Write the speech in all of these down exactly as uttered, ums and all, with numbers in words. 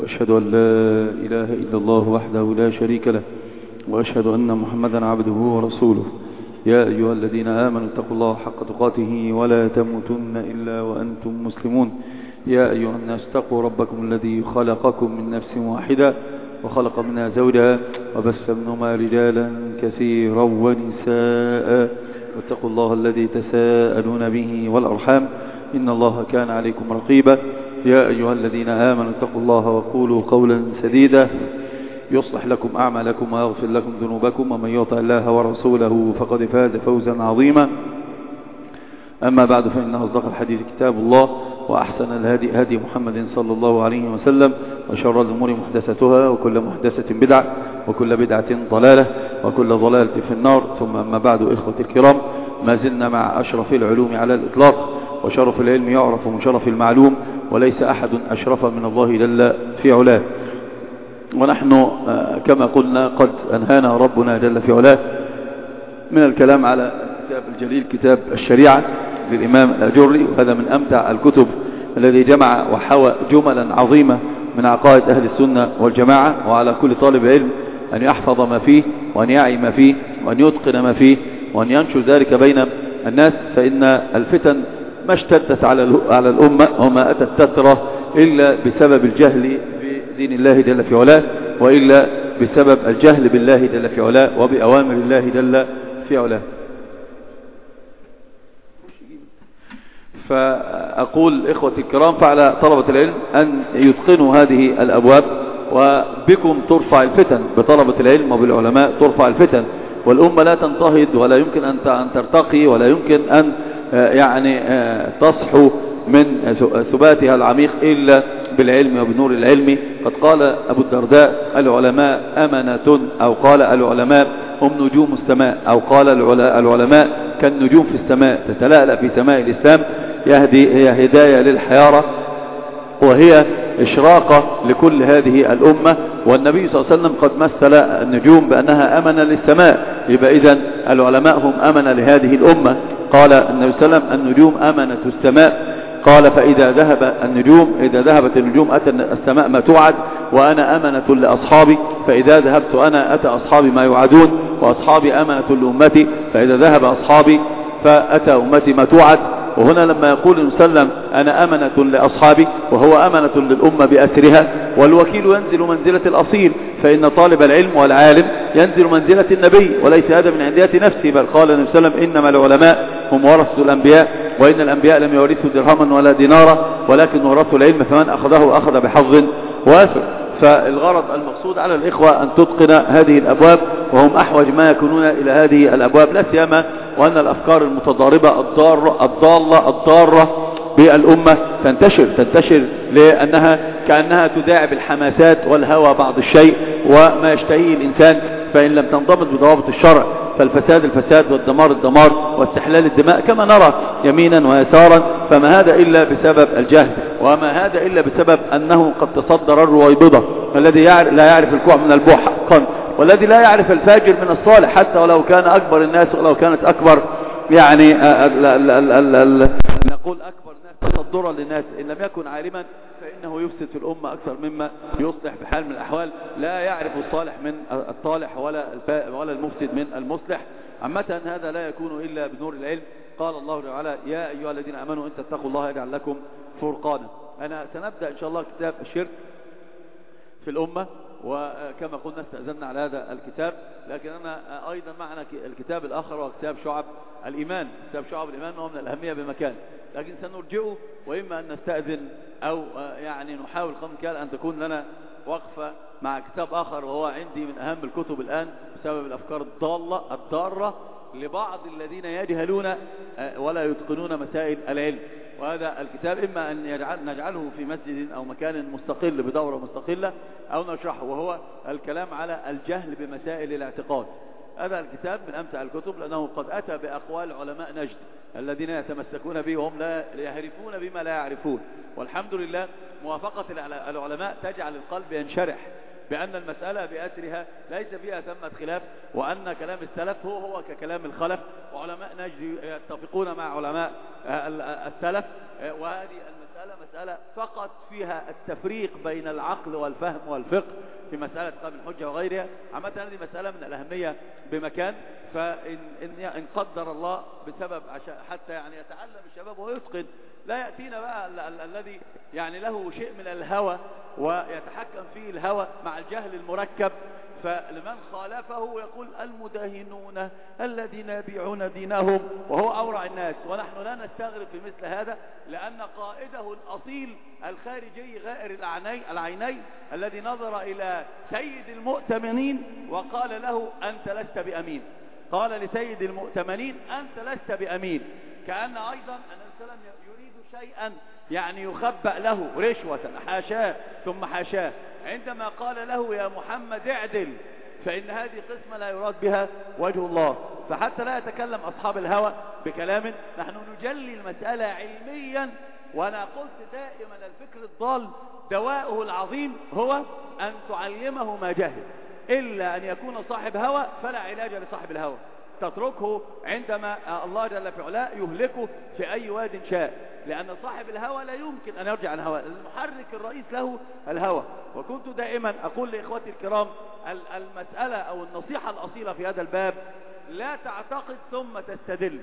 وأشهد أن لا إله إلا الله وحده لا شريك له، وأشهد أن محمدا عبده ورسوله. يا أيها الذين آمنوا اتقوا الله حق تقاته ولا تموتن إلا وأنتم مسلمون. يا أيها الناس اتقوا ربكم الذي خلقكم من نفس واحدة وخلق منها زوجها وبث منهما رجالا كثيرا ونساء، واتقوا الله الذي تساءلون به والأرحام إن الله كان عليكم رقيبا. يا أيها الذين آمنوا اتقوا الله وقولوا قولا سديدا يصلح لكم أعمالكم ويغفر لكم ذنوبكم، ومن يطع الله ورسوله فقد فاز فوزا عظيما. أما بعد، فإن أصدق الحديث كتاب الله، وأحسن الهدي هدي محمد صلى الله عليه وسلم، وشر الأمور محدثتها، وكل محدثة بدعة، وكل بدعة ضلالة، وكل ضلالة في النار. ثم أما بعد، إخوة الكرام، ما زلنا مع أشرف العلوم على الإطلاق، وشرف العلم يعرف من شرف المعلوم، وليس أحد أشرف من الله جل في علاه. ونحن كما قلنا قد أنهانا ربنا جل في علاه من الكلام على الكتاب الجليل، كتاب الشريعة للإمام الأجري، وهذا من أمتع الكتب الذي جمع وحوى جملا عظيمة من عقائد أهل السنة والجماعة. وعلى كل طالب علم أن يحفظ ما فيه، وأن يعي ما فيه، وأن يتقن ما فيه، وأن ينشر ذلك بين الناس، فإن الفتن ما اشتدت على على الأمة وما أتت تترى إلا بسبب الجهل بدين الله جل في علاه، وإلا بسبب الجهل بالله جل في علاه وبأوامر الله جل في علاه. فأقول إخوتي الكرام، فعلى طلبة العلم أن يتقنوا هذه الأبواب، وبكم ترفع الفتن، بطلبة العلم وبالعلماء ترفع الفتن، والأمة لا تنتهض ولا يمكن أن ترتقي ولا يمكن أن يعني تصحو من ثباتها العميق إلا بالعلم وبنور العلم. قد قال أبو الدرداء: العلماء أمنة، أو قال العلماء هم نجوم السماء، أو قال العلماء كالنجوم في السماء تتلألأ في سماء الإسلام، يهدي هي هداية للحيارة، وهي إشراقة لكل هذه الأمة. والنبي صلى الله عليه وسلم قد مثل النجوم بأنها أمنة للسماء، يبقى إذن العلماء هم أمنة لهذه الأمة. قال النبي صلى الله عليه وسلم: النجوم أمنة السماء. قال: فإذا ذهب النجوم إذا ذهبت النجوم أتى السماء ما توعد، وأنا أمنة لأصحابي، فإذا ذهبت أنا أتى أصحابي ما يوعدون، وأصحابي أمنة لأمتي، فإذا ذهب أصحابي فأتى أمتي ما توعد. وهنا لما يقول النبي صلى الله عليه وسلم: أنا أمنة لأصحابي، وهو أمنة للأمة بأسرها، والوكيل ينزل منزلة الأصيل، فإن طالب العلم والعالم ينزل منزلة النبي، وليس هذا من عندية نفسي، بل قال النبي صلى الله عليه وسلم: إنما العلماء هم ورثة الأنبياء، وإن الأنبياء لم يورثوا درهما ولا دينارا، ولكن ورثوا العلم، فمن أخذه أخذ بحظ وافر. فالغرض المقصود على الإخوة أن تتقن هذه الأبواب، وهم أحوج ما يكونون إلى هذه الأبواب، لا سيما وأن الأفكار المتضاربة الضارة الضالة الضارة بالأمة تنتشر تنتشر لأنها كأنها تداعب الحماسات والهوى بعض الشيء وما يشتهيه الإنسان، فإن لم تنضبط بضوابط الشرع فالفساد الفساد والدمار الدمار واستحلال الدماء كما نرى يمينا ويسارا. فما هذا إلا بسبب الجهل، وما هذا إلا بسبب أنه قد تصدر الرويبضة، الذي لا يعرف الكوع من البوح حقا، والذي لا يعرف الفاجر من الصالح، حتى ولو كان أكبر الناس، ولو كانت أكبر يعني ال ال ال ال ال نقول أكبر الناس تصدرا للناس، إن لم يكن عالما فإنه يفسد في الأمة أكثر مما يصلح في حال من الأحوال. لا يعرف الصالح من الطالح ولا ولا المفسد من المصلح. عامة هذا لا يكون إلا بنور العلم. قال الله تعالى: يا أيها الذين آمنوا إن تتقوا الله يجعل لكم فرقانا. أنا سنبدأ إن شاء الله كتاب الشرك في الأمة، وكما قلنا استأذنا على هذا الكتاب، لكن أنا أيضا معنا الكتاب الآخر وهو كتاب شعب الإيمان. كتاب شعب الإيمان هو من الأهمية بمكان، لكن سنرجئه، وإما أن نستأذن أو يعني نحاول قدر الإمكان أن تكون لنا وقفة مع كتاب آخر، وهو عندي من أهم الكتب الآن بسبب الأفكار الضالة الضارة لبعض الذين يجهلون ولا يتقنون مسائل العلم. وهذا الكتاب إما أن يجعل نجعله في مسجد أو مكان مستقل بدورة مستقلة، أو نشرحه، وهو الكلام على الجهل بمسائل الاعتقاد. هذا الكتاب من أمتع الكتب، لأنه قد أتى بأقوال علماء نجد الذين يتمسكون به وهم لا يعرفون بما لا يعرفون. والحمد لله موافقة العلماء تجعل القلب ينشرح بأن المسألة بأسرها ليس فيها ثمة خلاف، وأن كلام السلف هو هو ككلام الخلف، وعلماء نجد يتفقون مع علماء السلف، وهذه المسألة المسألة مسألة فقط فيها التفريق بين العقل والفهم والفقه في مسألة قام الحجة وغيرها. عامة هذه مسألة من الأهمية بمكان، فإن إن إن قدر الله بسبب حتى يعني يتعلم الشباب ويتقن، لا يأتينا بقى ال ال الذي يعني له شيء من الهوى ويتحكم فيه الهوى مع الجهل المركب، فلمن خالفه يقول المداهنون الذين يبيعون دينهم وهو أورع الناس. ونحن لا نستغرب في مثل هذا، لأن قائده الأصيل الخارجي غائر العينين الذي نظر إلى سيد المؤتمنين وقال له أنت لست بأمين. قال لسيد المؤتمنين أنت لست بأمين، كأن أيضا النبي صلى الله عليه وسلم يريد شيئا يعني يخبأ له رشوة، حاشاه ثم حاشاه، عندما قال له يا محمد اعدل، فإن هذه قسمة لا يراد بها وجه الله. فحتى لا يتكلم أصحاب الهوى بكلام، نحن نجلي المسألة علميا. وأنا قلت دائما الفكر الضال دواؤه العظيم هو أن تعلمه ما جهل، إلا أن يكون صاحب هوى فلا علاج لصاحب الهوى، تتركه عندما الله جل في علاه يهلكه في أي واد شاء، لأن صاحب الهوى لا يمكن أن يرجع عن هوى، المحرك الرئيس له الهوى. وكنت دائما أقول لإخوتي الكرام المسألة أو النصيحة الأصيلة في هذا الباب لا تعتقد ثم تستدل،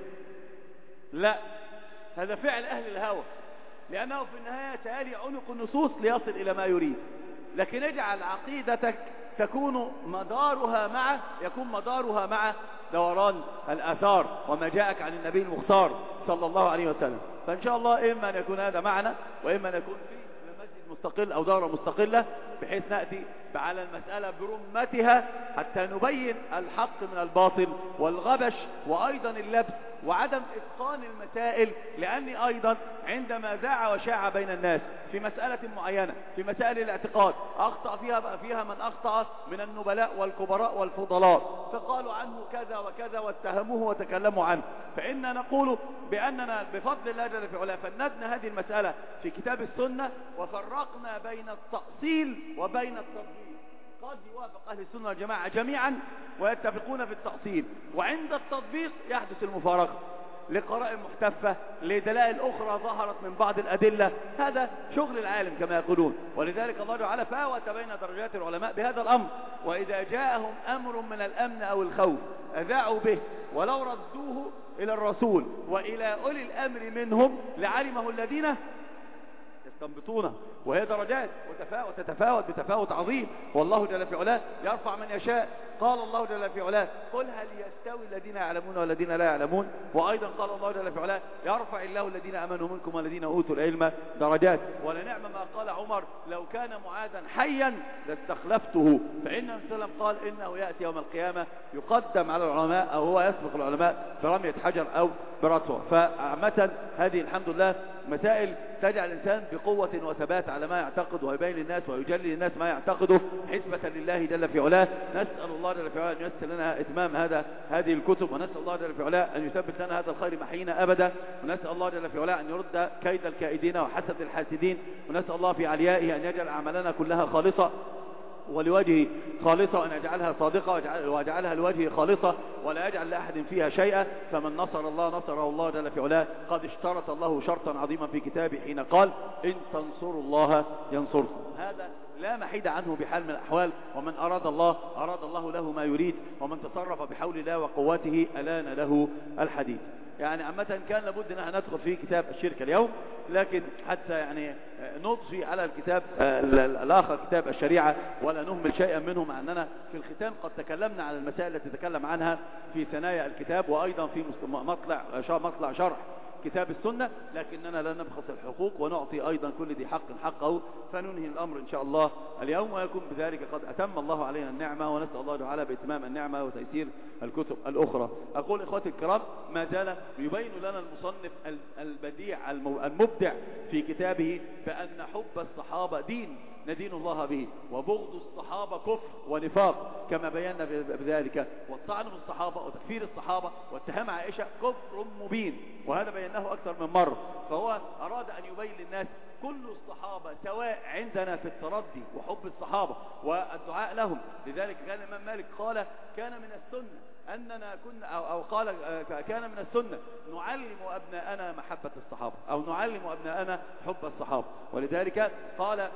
لا، هذا فعل أهل الهوى، لأنه في النهاية تالي عنق النصوص ليصل إلى ما يريد. لكن اجعل عقيدتك تكون مدارها مع يكون مدارها مع دوران الآثار وما جاءك عن النبي المختار صلى الله عليه وسلم. فإن شاء الله إما أن يكون هذا معنا، وإما أن يكون في مسجد مستقل أو دورة مستقلة، بحيث نأتي على المسألة برمتها حتى نبين الحق من الباطل والغبش وأيضا اللبس وعدم إتقان المسائل. لأني أيضا عندما ذاع وشاع بين الناس في مسألة معينة في مسائل الاعتقاد أخطأ فيها بقى فيها من أخطأ من النبلاء والكبراء والفضلاء، فقالوا عنه كذا وكذا واتهموه وتكلموا عنه، فإننا نقول بأننا بفضل الله جل في علاه فندنا هذه المسألة في كتاب السنة وفرقنا بين التأصيل وبين التطبيق. قد يوافق أهل السنة والجماعة جميعا ويتفقون في التأصيل، وعند التطبيق يحدث المفارقة لقرائن محتفة لدلائل أخرى ظهرت من بعض الأدلة. هذا شغل العالم كما يقولون، ولذلك الله تعالى فاوت بين درجات العلماء بهذا الأمر. وإذا جاءهم أمر من الأمن أو الخوف أذاعوا به، ولو ردوه إلى الرسول وإلى أولي الأمر منهم لعلمه الذين يستنبطونه. وهي درجات وتفاوت تتفاوت بتفاوت عظيم، والله جل في علاه يرفع من يشاء. قال الله جل في علاه قل هل يستوي الذين يعلمون والذين لا يعلمون. وأيضا قال الله جل في علاه يرفع الله الذين آمنوا منكم والذين أوتوا العلم درجات. ولنعم ما قال عمر لو كان معاذا حيا لاستخلفته، فإن النبي صلى الله عليه وسلم قال إنه يأتي يوم القيامة يقدم على العلماء أو هو يسبق العلماء برمية حجر أو برتوة. فعامة هذه الحمد لله مسائل تجعل الإنسان بقوة وثبات على ما يعتقد ويبين للناس ويجلي للناس ما يعتقده حسبة لله جل في علاه. نسأل الله جل في علاه أن ييسر لنا إتمام هذا هذه الكتب، ونسأل الله جل في علاه أن يثبت لنا هذا الخير محينا أبدا، ونسأل الله جل في علاه أن يرد كيد الكائدين وحسد الحاسدين، ونسأل الله في عليائه أن يجعل أعمالنا كلها خالصة ولوجهه خالصة، وأن يجعلها صادقة ويجعلها لوجهه خالصة ولا يجعل لأحد فيها شيئا. فمن نصر الله نصره الله جل في علاه. قد اشترط الله شرطا عظيما في كتابه حين قال إن تنصروا الله ينصركم. هذا لا محيد عنه بحال من الأحوال، ومن أراد الله أراد الله له ما يريد، ومن تصرف بحول الله وقوته ألان له الحديد. يعني عامة كان لابد ان احنا ندخل في كتاب الشرك اليوم، لكن حتى يعني نضفي على الكتاب الآخر كتاب الشريعة ولا نهمل شيئا منه، مع أننا في الختام قد تكلمنا على المسائل التي تتكلم عنها في ثنايا الكتاب وأيضا في مطلع مطلع شرح كتاب السنة، لكننا لا نبخس الحقوق ونعطي أيضا كل ذي حق حقه، فننهي الأمر إن شاء الله اليوم، ويكون بذلك قد أتم الله علينا النعمة، ونسأل الله تعالى بإتمام النعمة وتيسير الكتب الأخرى. أقول إخوتي الكرام ما زال يبين لنا المصنف البديع المبدع في كتابه بأن حب الصحابة دين ندين الله به، وبغض الصحابة كفر ونفاق كما بينا بذلك، والطعن في الصحابة وتكفير الصحابة واتهام عائشة كفر مبين، وهذا بيناه أكثر من مرة. فهو أراد أن يبين للناس كل الصحابة سواء عندنا في التردي وحب الصحابة والدعاء لهم. لذلك كان الإمام مالك قال كان من السنة أننا كنا أو, أو قال كان من السنة نعلم أبناءنا محبة الصحابة أو نعلم أبناءنا حب الصحابة. ولذلك قال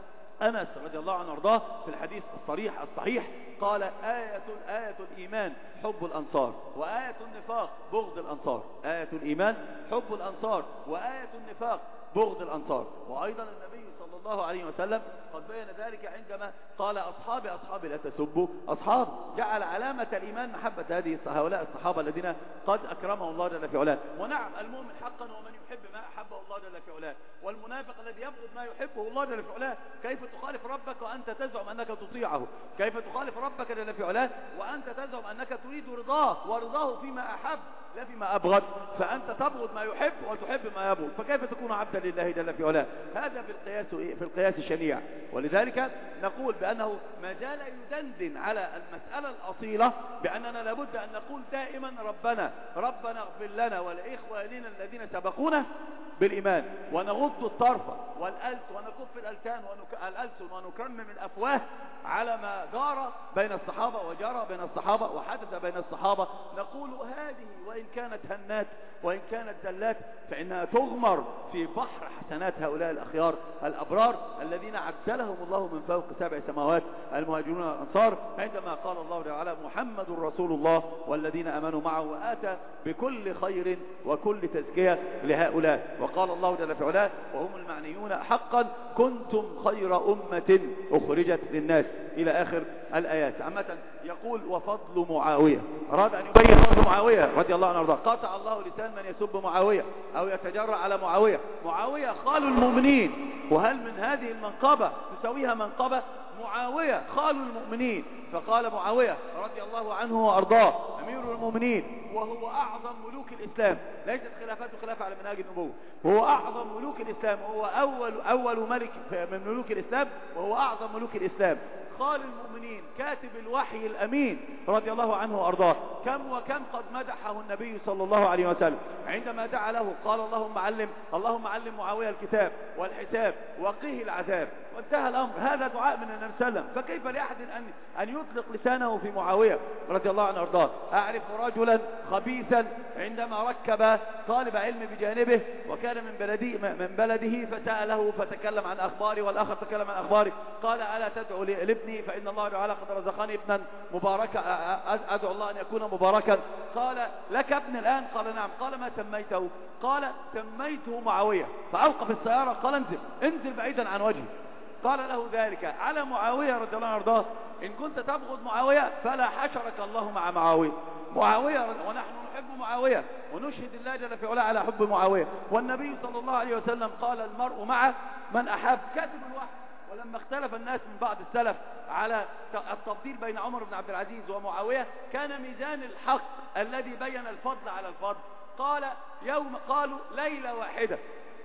أنس رضي الله عنه وارضاه في الحديث الصريح الصحيح قال آية آية الإيمان حب الأنصار وآية النفاق بغض الأنصار. آية الإيمان حب الأنصار وآية النفاق بغض الأنصار. وأيضا النبي صلى الله عليه وسلم قد بين ذلك عندما قال أصحابي أصحابي لا تسبوا أصحاب. جعل علامة الإيمان محبة هذه هؤلاء الصحابة الذين قد أكرمهم الله جل في علاه. ونعم المؤمن حقا ومن يحب ما أحبه الله جل في علاه، والمنافق الذي يبغض ما يحبه الله جل في علاه. كيف تخالف ربك وأنت تزعم أنك تطيعه؟ كيف تخالف ربك جل في علاه وأنت تزعم أنك تريد رضاه ورضاه فيما أحب لا فيما أبغض؟ فأنت تبغض ما يحب وتحب ما يبغض، فكيف تكون عبدا لله جل في علاه؟ هذا في القياس في القياس الشنيع. ولذلك نقول بأنه ما زال يدندن على المسألة الأصيلة بأننا لابد أن نقول دائما ربنا ربنا اغفر لنا ولإخواننا الذين سبقونا بالإيمان، ونغض الطرف والألس ونكف الألسان والألسن ونكرمم الأفواه على ما دار بين الصحابة وجرى بين الصحابة وحدث بين الصحابة. نقول هذه وإن كانت هنات وإن كانت زلات فإنها تغمر في بحر حسنات هؤلاء الأخيار الأبرار الذين عجلهم الله من فوق سبع سماوات المهاجرون والأنصار، عندما قال الله تعالى محمد رسول الله والذين آمنوا معه وآتى بكل خير وكل تزكية لهؤلاء. وقال الله جل في علاه وهم المعنيون حقا كنتم خير أمة أخرجت للناس إلى آخر الآيات. عامة يقول وفضل معاوية، أراد أن يبين فضل معاوية رضي الله عنه وارضاه. قطع الله لسان من يسب معاوية أو يتجرأ على معاوية. معاوية خال المؤمنين، وهل من هذه المنقبة تسويها منقبة؟ معاوية خال المؤمنين. فقال معاوية رضي الله عنه وأرضاه أمير المؤمنين وهو أعظم ملوك الإسلام، ليست خلافته خلافة على منهاج النبوة، وهو أعظم ملوك الإسلام، وهو أول أول ملك من ملوك الإسلام، وهو أعظم ملوك الإسلام، خال المؤمنين، كاتب الوحي الأمين رضي الله عنه وأرضاه. كم وكم قد مدحه النبي صلى الله عليه وسلم عندما دعا له قال اللهم علم اللهم علم معاوية الكتاب والحساب وقيه العذاب، وانتهى الأمر. هذا دعاء من النبي صلى الله عليه وسلم. فكيف لأحد أن أن يطلق لسانه في معاوية رضي الله عنه وأرضاه؟ أعرف رجلا خبيثا عندما ركب طالب علم بجانبه وكان من بلده من بلده فسأله فتكلم عن أخباره، والآخر تكلم عن أخباره، قال ألا تدعو لابني فإن الله تعالى قد رزقني ابنا مباركا، أدعو الله أن يكون مباركا. قال لك ابن الآن؟ قال نعم. قال ما سميته؟ قال سميته معاوية. فأوقف السيارة قال انزل انزل بعيدا عن وجهي. قال له ذلك على معاوية رضي الله عنه وارضاه. إن كنت تبغض معاوية فلا حشرك الله مع معاوية. معاوية ونحن نحب معاوية ونشهد الله جل في علاه على حب معاوية. والنبي صلى الله عليه وسلم قال المرء مع من أحب. كاتب الوحي. ولما اختلف الناس من بعض السلف على التفضيل بين عمر بن عبد العزيز ومعاوية كان ميزان الحق الذي بين الفضل على الفضل. قال يوم قالوا ليلة واحدة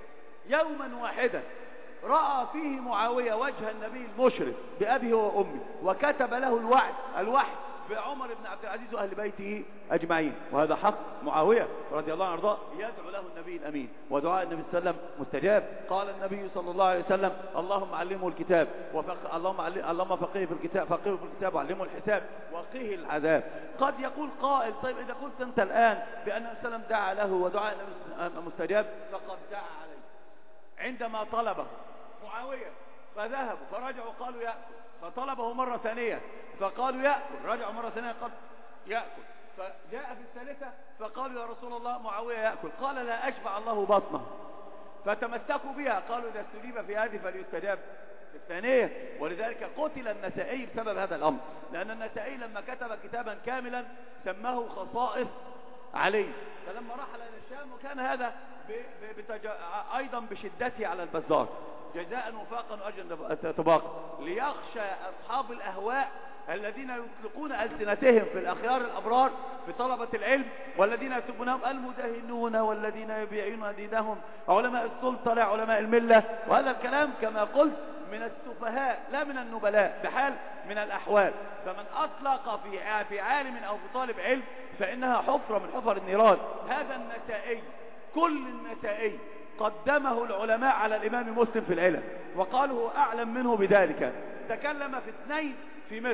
يوما واحدا رأى فيه معاوية وجه النبي المشرف بأبيه وأمه وكتب له الوعد الوحي بعمر بن عبد العزيز وأهل بيته أجمعين. وهذا حق معاوية رضي الله عنه وارضاه يدعو له النبي الأمين، ودعاء النبي صلى الله عليه وسلم مستجاب. قال النبي صلى الله عليه وسلم اللهم علمه الكتاب وفق... اللهم علم... اللهم فقيه في الكتاب فقيه في الكتاب وعلمه الحساب وقيه العذاب. قد يقول قائل طيب إذا قلت أنت الآن بأن النبي صلى الله عليه وسلم دعا له ودعاء النبي مستجاب، فقد دعا عليه عندما طلبه معاوية فذهبوا فرجعوا قالوا يأكل، فطلبه مرة ثانية فقالوا يأكل، رجعوا مرة ثانية قال يأكل، فجاء في الثالثة فقالوا يا رسول الله معاوية يأكل، قال لا أشبع الله بطنه، فتمسكوا بها قالوا إذا استجيب في هذه فليستجاب في الثانية. ولذلك قتل النسائي بسبب هذا الأمر، لأن النسائي لما كتب كتابا كاملا سماه خصائص علي، فلما رحل إلى الشام وكان هذا بتج... أيضا بشدته على البزار جزاء وفاقا وأجرا طباقا، ليخشى أصحاب الأهواء الذين يطلقون ألسنتهم في الأخيار الأبرار في طلبة العلم والذين يسبونهم المدهنون والذين يبيعون دينهم علماء السلطة لا علماء الملة. وهذا الكلام كما قلت من السفهاء لا من النبلاء بحال من الأحوال. فمن أطلق في في عالم أو في طالب علم فإنها حفرة من حفر النيران. هذا النسائي كل النسائي قدمه العلماء على الإمام مسلم في العلم وقالوا هو أعلم منه بذلك. تكلم في اثنين في مصر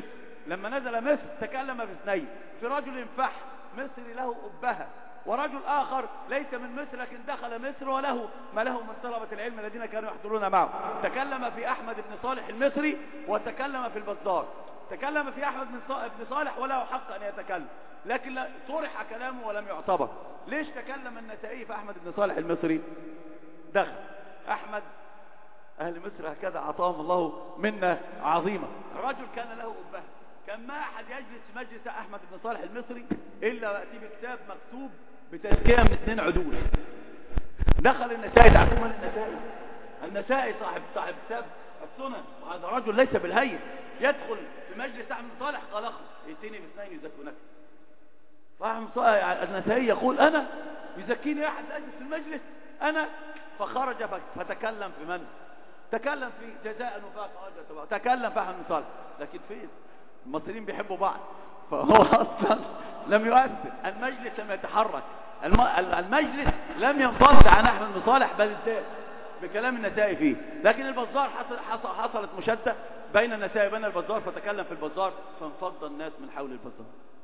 لما نزل مصر تكلم في اثنين، في رجل فح مصري له أبهة، ورجل آخر ليس من مصر لكن دخل مصر وله ما له من طلبة العلم الذين كانوا يحضرون معه. تكلم في أحمد بن صالح المصري وتكلم في البزار. تكلم في أحمد بن صالح وله حق أن يتكلم، لكن طرح كلامه ولم يعتبر. ليش تكلم النسائي في أحمد بن صالح المصري؟ دخل أحمد، أهل مصر هكذا عطاهم الله منا عظيمة. الرجل كان له أبهة، كان ما أحد يجلس في مجلس أحمد بن صالح المصري إلا ويأتي بكتاب مكتوب بتزكية من اثنين عدول. دخل النسائي، تعرفون من النسائي؟ النسائي صاحب صاحب كتاب السنن، وهذا رجل ليس بالهين. يدخل في مجلس أحمد بن صالح قال اخرج ائتني باثنين يزكونك. فأحمد النسائي يقول أنا يزكيني أحد أجلس في المجلس أنا؟ فخرج فتكلم في من؟ تكلم في جزاء وفاق، تكلم في أحمد بن صالح. لكن فين؟ المصريين بيحبوا بعض، فهو أصلا لم يؤثر. المجلس لم يتحرك، المجلس لم ينفض عن أحمد بن صالح بل ازداد بكلام النسائي فيه. لكن البزار حصل حصل حصلت مشادة بين النسائي وبين البزار، فتكلم في البزار فانفض الناس من حول البزار،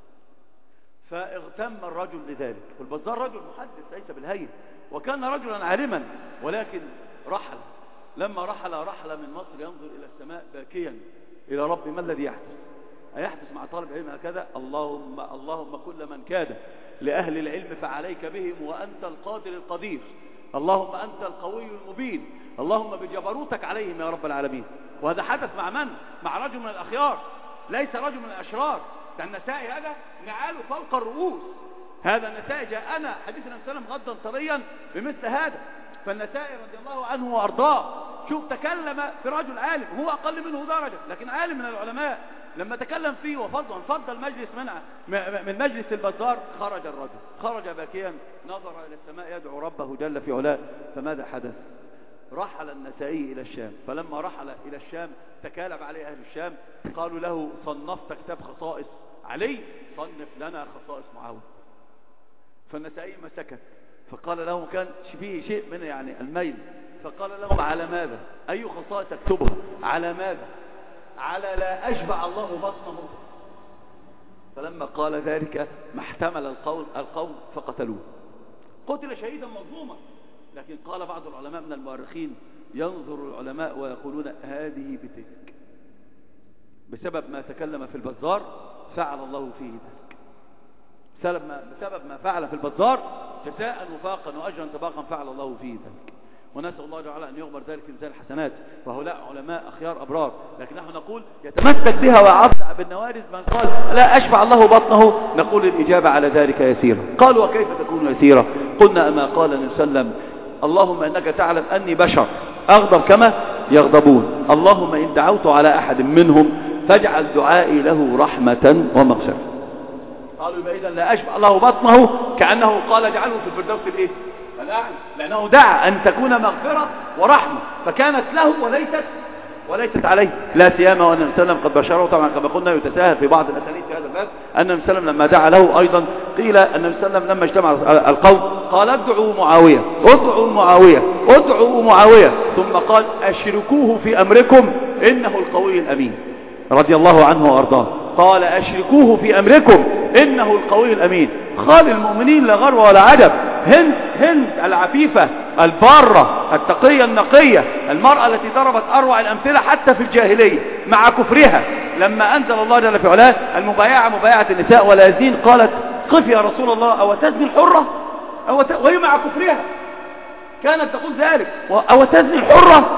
فاغتم الرجل لذلك. والبزار رجل محدث ليس بالهين، وكان رجلا عالما، ولكن رحل. لما رحل رحل من مصر ينظر إلى السماء باكيا إلى رب ما الذي يحدث؟ أيحدث مع طالب العلم هكذا؟ اللهم اللهم كل من كاد لأهل العلم فعليك بهم وأنت القادر القدير، اللهم أنت القوي المبين، اللهم بجبروتك عليهم يا رب العالمين. وهذا حدث مع من؟ مع رجل من الأخيار، ليس رجل من الأشرار. ده النسائي هذا نعاله فوق الرؤوس. هذا النسائي جاءنا حديث النبي صلى الله عليه وسلم غدا طريا بمثل هذا. فالنسائي رضي الله عنه وأرضاه، شوف تكلم في رجل عالم، هو أقل منه درجة لكن عالم من العلماء. لما تكلم فيه وفضل فضل المجلس منع من مجلس البزار، خرج الرجل، خرج باكيا، نظر إلى السماء يدعو ربه جل في علاه. فماذا حدث؟ رحل النسائي إلى الشام. فلما رحل إلى الشام تكالب عليه أهل الشام، قالوا له صنفت كتاب خصائص علي، صنف لنا خصائص معاوية. فالنسائي ما سكت، فقال لهم، كان فيه شيء من يعني الميل، فقال لهم على ماذا؟ أي خصائص اكتبها؟ على ماذا؟ على لا أشبع الله بطنه. فلما قال ذلك ما احتمل القول القوم فقتلوه، قتل شهيدا مظلوما. لكن قال بعض العلماء من المؤرخين، ينظر العلماء ويقولون هذه بتلك، بسبب ما تكلم في البزار فعل الله فيه ذلك، بسبب ما, بسبب ما فعل في البزار جزاء وفاقا وأجرا طباقا فعل الله فيه ذلك. ونسأل الله تعالى أن يغفر ذلك في ميزان الحسنات، وهؤلاء علماء أخيار أبرار. لكن نحن نقول يتمسك بها ويعضع بالنوارز. من قال لا أشبع الله بطنه، نقول الإجابة على ذلك يسيرة. قالوا وكيف تكون يسيرة؟ قلنا أما قال النبي صلى الله عليه وسلم اللهم إنك تعلم أني بشر أغضب كما يغضبون، اللهم إن دعوت على أحد منهم فاجعل دعائي له رحمة ومغفرة. قالوا إذا لا أشبع الله بطنه، كأنه قال اجعله في الفردوس الإيه؟ الأعلى، لأنه دعا أن تكون مغفرة ورحمة، فكانت له وليست وليست عليه. لا سيما وأن النبي صلى الله عليه وسلم قد بشره، طبعا كما قلنا يتساهل في بعض الأسانيد في هذا الباب، أن النبي صلى الله عليه وسلم لما دعا له أيضا قيل أن النبي صلى الله عليه وسلم لما اجتمع القوم قال ادعوا معاوية ادعوا معاوية ادعوا معاوية، ثم قال أشركوه في أمركم إنه القوي الأمين رضي الله عنه وأرضاه. قال أشركوه في أمركم إنه القوي الأمين. خال المؤمنين لا غرو ولا عجب. هند هند العفيفة البارة التقية النقية، المرأة التي ضربت أروع الأمثلة حتى في الجاهلية مع كفرها، لما أنزل الله جل في علاه المبايعة مبايعة النساء ولا يزين، قالت قف يا رسول الله أو تزني الحرة؟ أو ت... وهي مع كفرها كانت تقول ذلك، أو تزني الحرة؟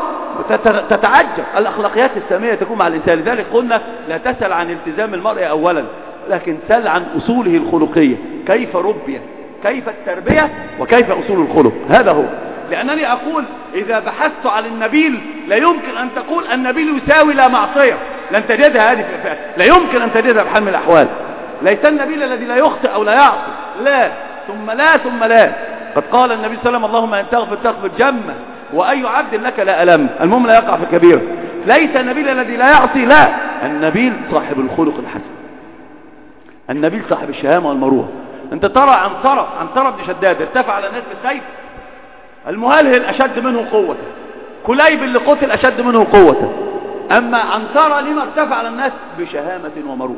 تتعجب. الأخلاقيات السامية تكون مع الإنسان. لذلك قلنا لا تسأل عن التزام المرء أولا، لكن سل عن أصوله الخلقية، كيف ربي، كيف التربية، وكيف أصول الخلق. هذا هو. لأنني أقول إذا بحثت عن النبيل لا يمكن أن تقول النبيل يساوي لا معصية، لن تجدها هذه في الفئة، لا يمكن أن تجدها بحال من الأحوال. ليس النبيل الذي لا يخطئ أو لا يعصي، لا ثم لا ثم لا. قد قال النبي صلى الله عليه وسلم اللهم أن تغفر تغفر جمة وأي عبد لك لا ألم، المهم لا يقع في الكبيرة. ليس النبيل الذي لا يعصي، لا، النبيل صاحب الخلق الحسن، النبيل صاحب الشهامة والمروءة. انت ترى عنترة عنترة بن شداد ارتفع على الناس بالسيف، المهلهل أشد منه قوة، كليب اللي قتل أشد منه قوة، أما عنترة لما ارتفع على الناس؟ بشهامة ومروءة.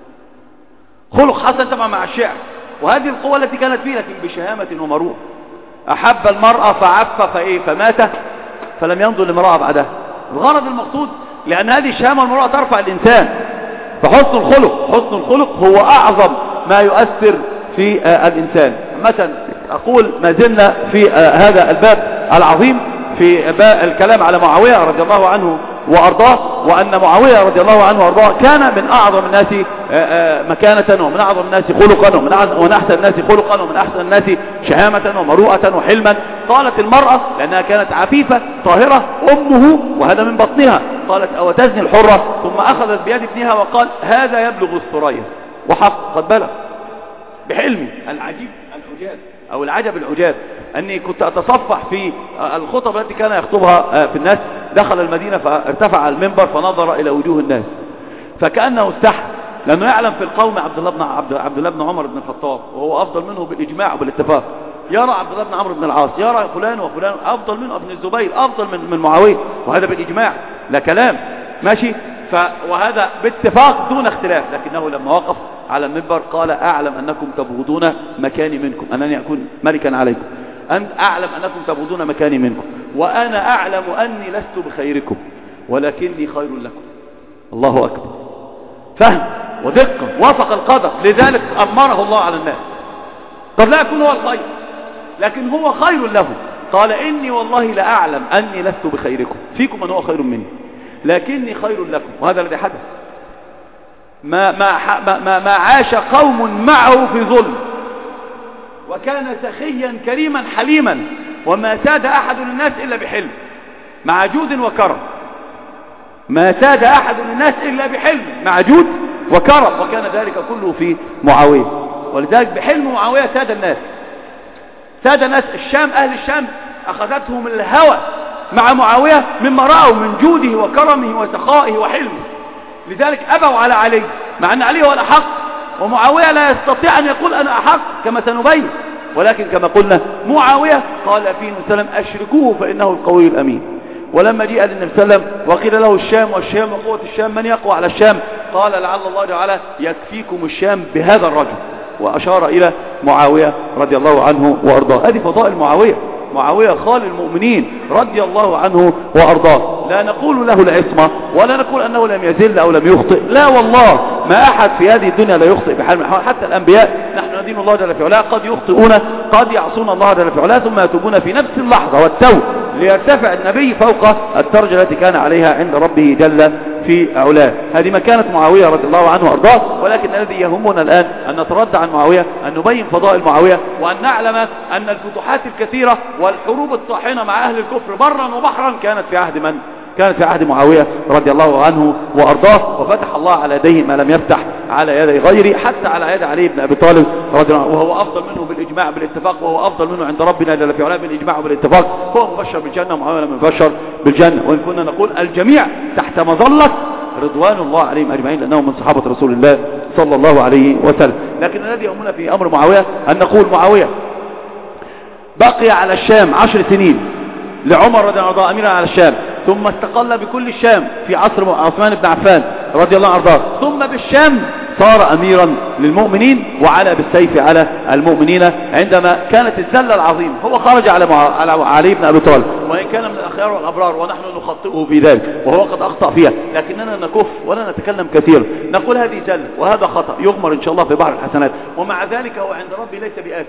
خلق حسن طبعا مع الشعر، وهذه القوة التي كانت فيه، لكن بشهامة ومروءة. أحب المرأة فعف فإيه فمات فلم ينظر لامرأة بعدها. الغرض المقصود لأن هذه الشهامة والمروءة ترفع الإنسان. فحسن الخلق حسن الخلق هو أعظم ما يؤثر في آه الإنسان. مثلا أقول ما زلنا في آه هذا الباب العظيم في الكلام على معاوية رضي الله عنه وأرضاه، وأن معاوية رضي الله عنه وأرضاه كان من أعظم الناس مكانة، ومن أعظم الناس خلقا، ومن أحسن الناس خلقا، ومن أحسن الناس شهامة ومروءة وحلما. قالت المرأة لأنها كانت عفيفة طاهرة أمه وهذا من بطنها، قالت أو تزني الحرة، ثم أخذت بيد ابنها وقال هذا يبلغ الثريا، وحق قد بلغ. بحلمي العجيب العجاب أو العجب العجاب أني كنت أتصفح في الخطب التي كان يخطبها في الناس. دخل المدينة فارتفع المنبر فنظر إلى وجوه الناس فكأنه استحى، لأنه يعلم في القوم عبد الله بن عبد, عبد الله بن عمر بن الخطاب وهو أفضل منه بالإجماع وبالاتفاق. يرى عبد الله بن عمرو بن العاص، يرى فلان وفلان أفضل منه، ابن الزبير أفضل من من معاوية، وهذا بالإجماع لا كلام ماشي. ف وهذا باتفاق دون اختلاف، لكنه لما وقف على المنبر قال أعلم أنكم تبغضون مكاني منكم، أنني أكون ملكا عليكم، أن أعلم أنكم تبغضون مكاني منكم، وأنا أعلم أني لست بخيركم ولكني خير لكم. الله أكبر. فهم ودقة، وافق القدر، لذلك أمره الله على الناس. قد لا يكون هو الخير لكن هو خير له. قال إني والله لأعلم أني لست بخيركم، فيكم من هو خير مني لكني خير لكم. وهذا الذي حدث. ما, ما, ما, ما عاش قوم معه في ظلم، وكان سخيا كريما حليما، وما ساد أحد للناس إلا بحلم، مع جود وكرم. ما ساد أحد للناس إلا بحلم مع جود وكرم، وكان ذلك كله في معاوية. ولذلك بحلم معاوية ساد الناس، ساد الناس. الشام، أهل الشام أخذتهم الهوى مع معاوية مما رأوا من جوده وكرمه وسخائه وحلمه، لذلك أبوا على علي، مع أن علي هو الأحق، ومعاوية لا يستطيع أن يقول أنا أحق كما سنبين. ولكن كما قلنا معاوية قال فيه النبي صلى الله عليه وسلم أشركوه فإنه القوي الأمين. ولما جاء للنبي صلى الله عليه وسلم وقيل له الشام والشام وقوة الشام من يقوى على الشام، قال لعل الله تعالى يكفيكم الشام بهذا الرجل، وأشار إلى معاوية رضي الله عنه وأرضاه. هذه فضائل معاوية. معاوية خال المؤمنين رضي الله عنه وأرضاه. لا نقول له العصمة ولا نقول أنه لم يزل أو لم يخطئ، لا والله، ما أحد في هذه الدنيا لا يخطئ بحال من الأحوال. حتى الأنبياء نحن ندين الله جل في علاه قد يخطئون، قد يعصون الله جل في علاه، ثم يتوبون في نفس اللحظة والتوب ليرتفع النبي فوق الدرجة التي كان عليها عند ربه جل في علاه. هذه مكانة معاوية رضي الله عنه وأرضاه. ولكن الذي يهمنا الآن أن نتردد عن معاوية، أن نبين فضائل معاوية، وأن نعلم أن الفتوحات الكثيرة والحروب الطاحنة مع أهل الكفر برا وبحرا كانت في عهد من؟ كانت في عهد معاوية رضي الله عنه وأرضاه. وفتح الله على يديه ما لم يفتح على يدي غيره، حتى على يد علي بن أبي طالب رضي الله عنه، وهو أفضل منه بالإجماع بالاتفاق، وهو أفضل منه عند ربنا جل في علاه بالإجماع وبالاتفاق. هو مبشر بالجنة ومعاوية لم يبشر بالجنة، وإن كنا نقول الجميع تحت مظلة رضوان الله عليهم أجمعين، لأنهم من صحابة رسول الله صلى الله عليه وسلم. لكن الذي يهمنا في أمر معاوية أن نقول معاوية بقي على الشام عشر سنين لعمر رضي الله عنه أميرا على الشام، ثم استقل بكل الشام في عصر عثمان بن عفان رضي الله عنه، ثم بالشام صار أميرا للمؤمنين وعلى بالسيف على المؤمنين عندما كانت الزلة العظيمة. هو خرج على على علي بن أبي طالب، وإن كان من الأخيار والأبرار ونحن نخطئه في ذلك وهو قد أخطأ فيها، لكننا نكف ولا نتكلم كثيرا، نقول هذه زلة وهذا خطأ يغمر إن شاء الله في بحر الحسنات. ومع ذلك هو عند ربي ليس بآثم،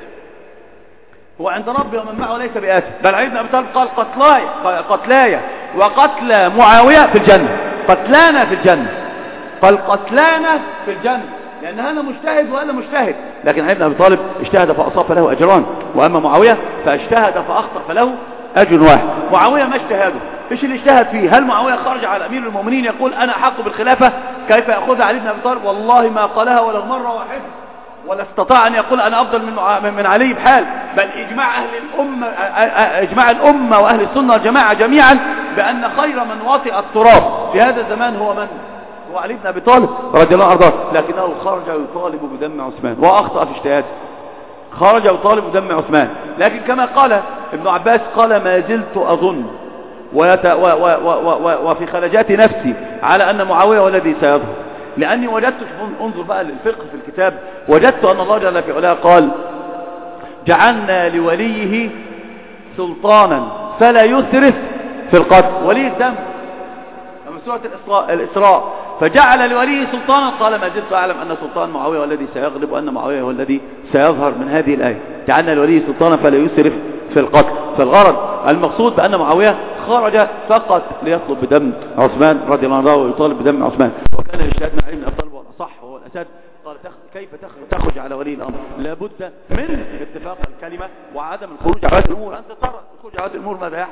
هو عند ربي ومن معه ليس بآثم. بل علي بن أبي طالب قال قتلاي قتلاي وقتل معاوية في الجنة، قتلانا في الجنة، قال قتلانا في الجنة، لأن هذا مجتهد وهذا مجتهد. لكن علي بن أبي طالب اجتهد فأصاب فله أجران، وأما معاوية فاجتهد فأخطأ فله أجر واحد. معاوية ما اجتهاده، ايش اللي اجتهد فيه؟ هل معاوية خرج على أمير المؤمنين يقول أنا أحق بالخلافة كيف يأخذها علي بن أبي طالب؟ والله ما قالها ولو مرة واحدة، ولا استطاع أن يقول أنا أفضل من من علي بحال. بل إجماع أهل الأمة، إجماع الأمة وأهل السنة والجماعة جميعا بأن خير من وطئ التراب في هذا الزمان هو من؟ هو علي بن أبي طالب رضي الله عنه. لكنه خرج يطالب بدم عثمان وأخطأ في اجتهاده، خرج يطالب بدم عثمان. لكن كما قال ابن عباس قال ما زلت أظن ويت... و... و... و... و... وفي خلجات نفسي على أن معاوية هو الذي سيظهر، لأني وجدت، انظر بقى للفقه في الكتاب، وجدت أن الله جل في علاه قال جعلنا لوليه سلطانا فلا يسرف في القتل، ولي الدم من سورة الإسراء, الإسراء فجعل لوليه سلطانا، قال ما زلت أعلم أن سلطان معاوية هو الذي سيغلب وأن معاوية هو الذي سيظهر من هذه الآية. جعلنا لوليه سلطانا فلا يسرف في القتل. فالغرض المقصود بأن معاوية خرج فقط ليطلب بدم عثمان رضي الله عنه ويطالب بدم عثمان، وكان الاجتهاد مع علي بن أبي طالب والأصح وهو الأسد. قال كيف تخرج على ولي الأمر؟ لابد من اتفاق الكلمة وعدم الخروج على الأمور. أنت ترى الخروج على الأمور ماذا يحدث؟